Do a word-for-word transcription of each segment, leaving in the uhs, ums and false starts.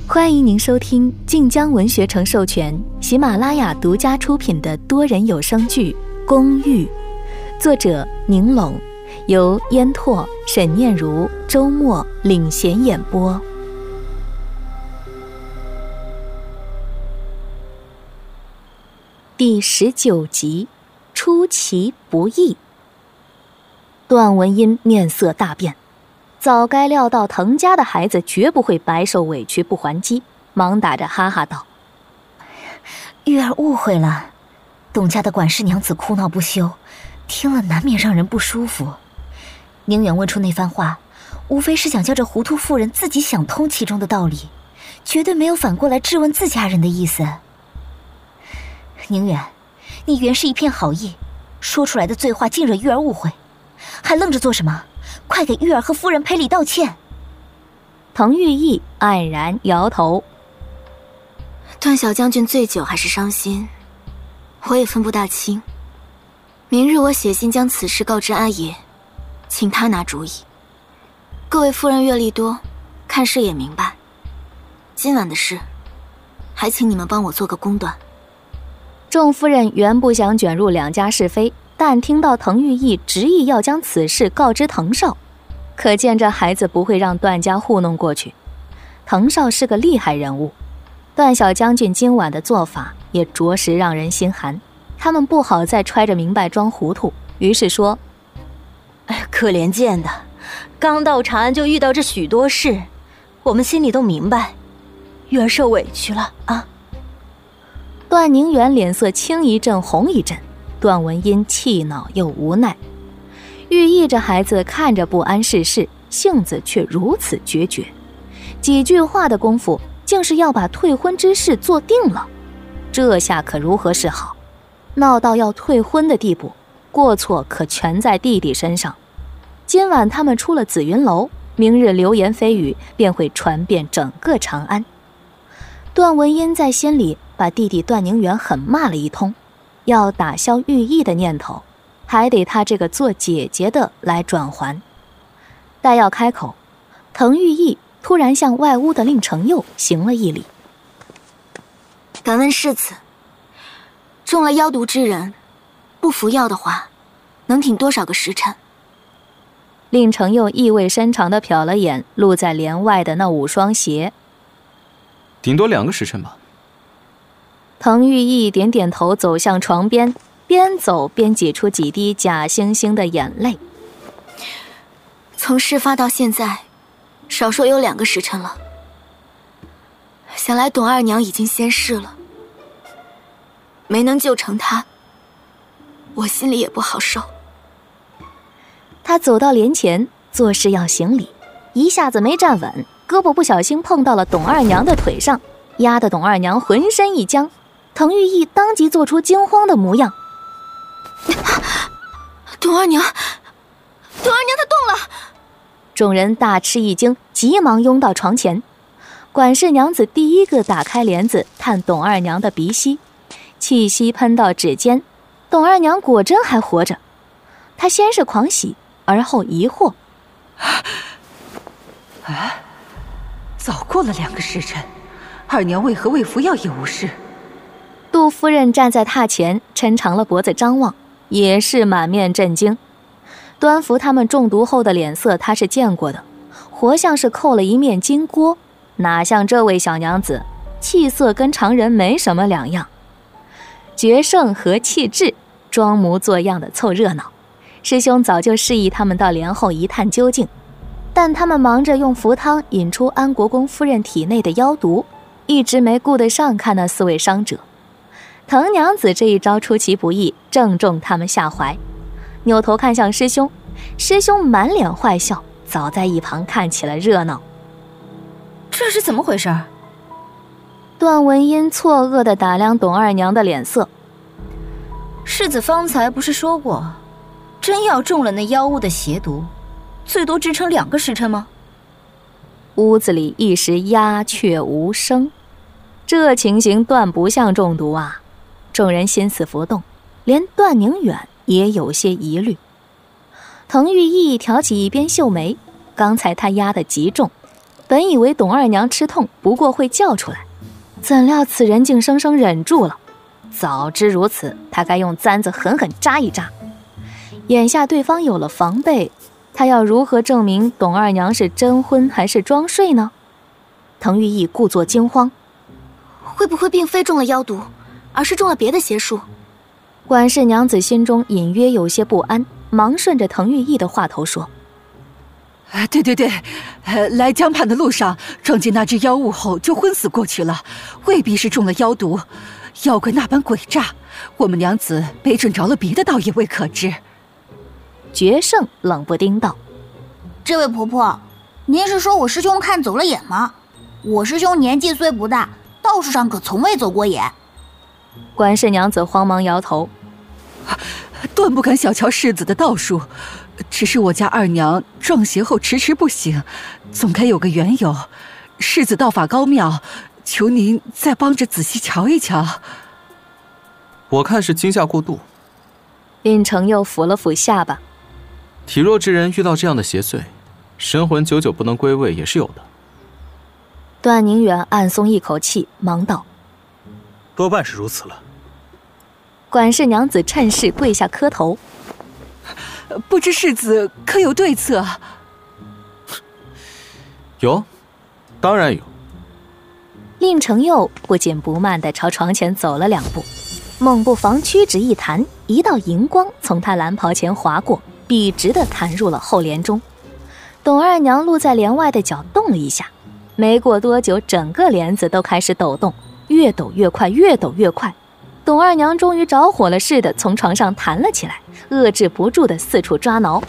欢迎您收听晋江文学城授权、喜马拉雅独家出品的多人有声剧《公寓》，作者宁拢，由烟拓、沈念如、周末领衔演播。第十九集，出其不意。段文音面色大变，早该料到滕家的孩子绝不会白受委屈不还击，忙打着哈哈道： 玉儿误会了，董家的管事娘子哭闹不休，听了难免让人不舒服。宁远问出那番话，无非是想叫这糊涂妇人自己想通其中的道理，绝对没有反过来质问自家人的意思。宁远，你原是一片好意，说出来的醉话竟惹玉儿误会，还愣着做什么？快给玉儿和夫人赔礼道歉。 滕玉意黯然摇头。 段小将军醉酒还是伤心，我也分不大清。明日我写信将此事告知阿爷，请他拿主意。各位夫人阅历多，看事也明白。今晚的事，还请你们帮我做个公断。 众夫人原不想卷入两家是非，但听到滕玉意执意要将此事告知滕少，可见这孩子不会让段家糊弄过去。滕少是个厉害人物，段小将军今晚的做法也着实让人心寒。他们不好再揣着明白装糊涂，于是说： 哎，可怜见的，刚到长安就遇到这许多事，我们心里都明白，玉儿受委屈了啊。 段宁远脸色青一阵红一阵，段文音气恼又无奈。玉意这孩子看着不谙世事，性子却如此决绝，几句话的功夫竟是要把退婚之事做定了，这下可如何是好？闹到要退婚的地步，过错可全在弟弟身上。今晚他们出了紫云楼，明日流言蜚语便会传遍整个长安。段文音在心里把弟弟段宁远狠骂了一通，要打消玉意的念头，还得他这个做姐姐的来转还。待要开口，滕玉意突然向外屋的令承佑行了一礼。 敢问世子，中了妖毒之人，不服药的话，能挺多少个时辰？ 令承佑意味深长地瞟了眼露在帘外的那五双鞋。 顶多两个时辰吧。 滕玉意点点头，走向床边，边走边挤出几滴假惺惺的眼泪。 从事发到现在，少说有两个时辰了。想来董二娘已经先逝了，没能救成她，我心里也不好受。 他走到帘前，做事要行礼，一下子没站稳，胳膊不小心碰到了董二娘的腿上，压得董二娘浑身一僵。滕玉意当即做出惊慌的模样。 董二娘，董二娘她动了！ 众人大吃一惊，急忙拥到床前。管事娘子第一个打开帘子，探董二娘的鼻息，气息喷到指尖，董二娘果真还活着。她先是狂喜，而后疑惑： 哎，早过了两个时辰，二娘为何未服药也无事？ 杜夫人站在榻前，抻长了脖子张望，也是满面震惊。端福他们中毒后的脸色她是见过的，活像是扣了一面金锅，哪像这位小娘子，气色跟常人没什么两样。决胜和气质，装模作样的凑热闹。师兄早就示意他们到帘后一探究竟，但他们忙着用符汤引出安国公夫人体内的妖毒，一直没顾得上看那四位伤者。滕娘子这一招出其不意，正中他们下怀。扭头看向师兄，师兄满脸坏笑，早在一旁看起了热闹。 这是怎么回事？ 段文音错愕地打量董二娘的脸色。 世子方才不是说过，真要中了那妖物的邪毒，最多支撑两个时辰吗？ 屋子里一时鸦雀无声，这情形断不像中毒啊！众人心思浮动，连段宁远也有些疑虑。滕玉意挑起一边秀眉，刚才他压得极重， 本以为董二娘吃痛不过会叫出来，怎料此人竟生生忍住了。早知如此，他该用簪子狠狠扎一扎。眼下对方有了防备，他要如何证明董二娘是真婚还是装睡呢？滕玉义故作惊慌， 会不会并非中了妖毒，而是中了别的邪术？ 管氏娘子心中隐约有些不安，忙顺着滕玉义的话头说： 啊，对对对，呃，来江畔的路上撞见那只妖物后就昏死过去了，未必是中了妖毒。妖怪那般诡诈，我们娘子没准着了别的道也未可知。 决胜冷不丁道： 这位婆婆，您是说我师兄看走了眼吗？我师兄年纪虽不大，道术上可从未走过眼。 管氏娘子慌忙摇头： 断不敢小瞧世子的道术，只是我家二娘撞邪后迟迟不醒，总该有个缘由。世子道法高妙，求您再帮着仔细瞧一瞧。 我看是惊吓过度。 令程又抚了抚下巴： 体弱之人遇到这样的邪祟，神魂久久不能归位也是有的。 段宁远暗松一口气，忙道： 多半是如此了。 管氏娘子趁势跪下磕头： 不知世子可有对策？ 有，当然有。 令程佑不紧不慢地朝床前走了两步，猛不防屈指一弹，一道银光从他蓝袍前划过，笔直地弹入了后帘中。董二娘露在帘外的脚动了一下，没过多久，整个帘子都开始抖动，越抖越快，越抖越快。董二娘终于着火了似的从床上弹了起来，遏制不住地四处抓挠。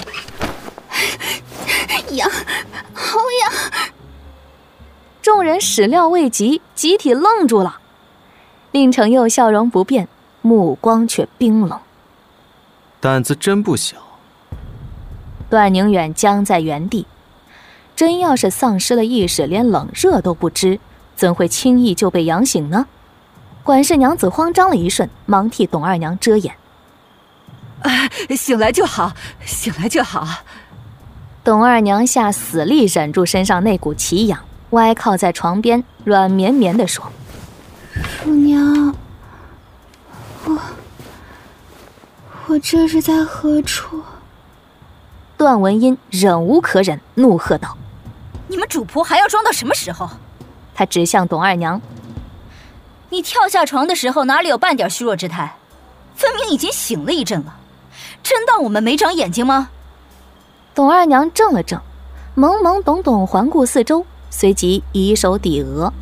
痒，好痒！ 众人始料未及，集体愣住了。令程佑笑容不变，目光却冰冷。 胆子真不小。 段宁远僵在原地，真要是丧失了意识，连冷热都不知，怎会轻易就被养醒呢？管氏娘子慌张了一瞬，忙替董二娘遮掩： 啊，醒来就好，醒来就好。 董二娘下死力忍住身上那股奇痒，歪靠在床边，软绵绵地说： 乳娘，我我这是在何处？ 段文音忍无可忍，怒喝道： 你们主仆还要装到什么时候？ 他指向董二娘： 你跳下床的时候哪里有半点虚弱之态？分明已经醒了一阵了，真当我们没长眼睛吗？ 董二娘怔了怔，懵懵懂懂环顾四周，随即以手抵额：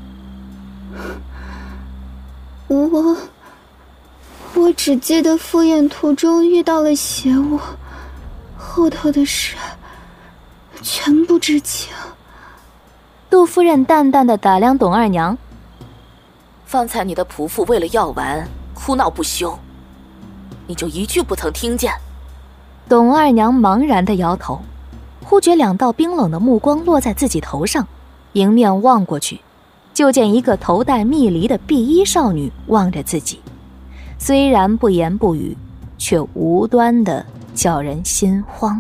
我我只记得赴宴途中遇到了邪物，后头的事全不知情。 杜夫人淡淡的打量董二娘： 方才你的仆妇为了药丸哭闹不休，你就一句不曾听见？ 董二娘茫然的摇头，忽觉两道冰冷的目光落在自己头上，迎面望过去，就见一个头戴蜜梨的碧衣少女望着自己，虽然不言不语，却无端的叫人心慌。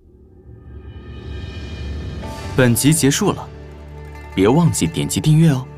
本集结束了，别忘记点击订阅哦。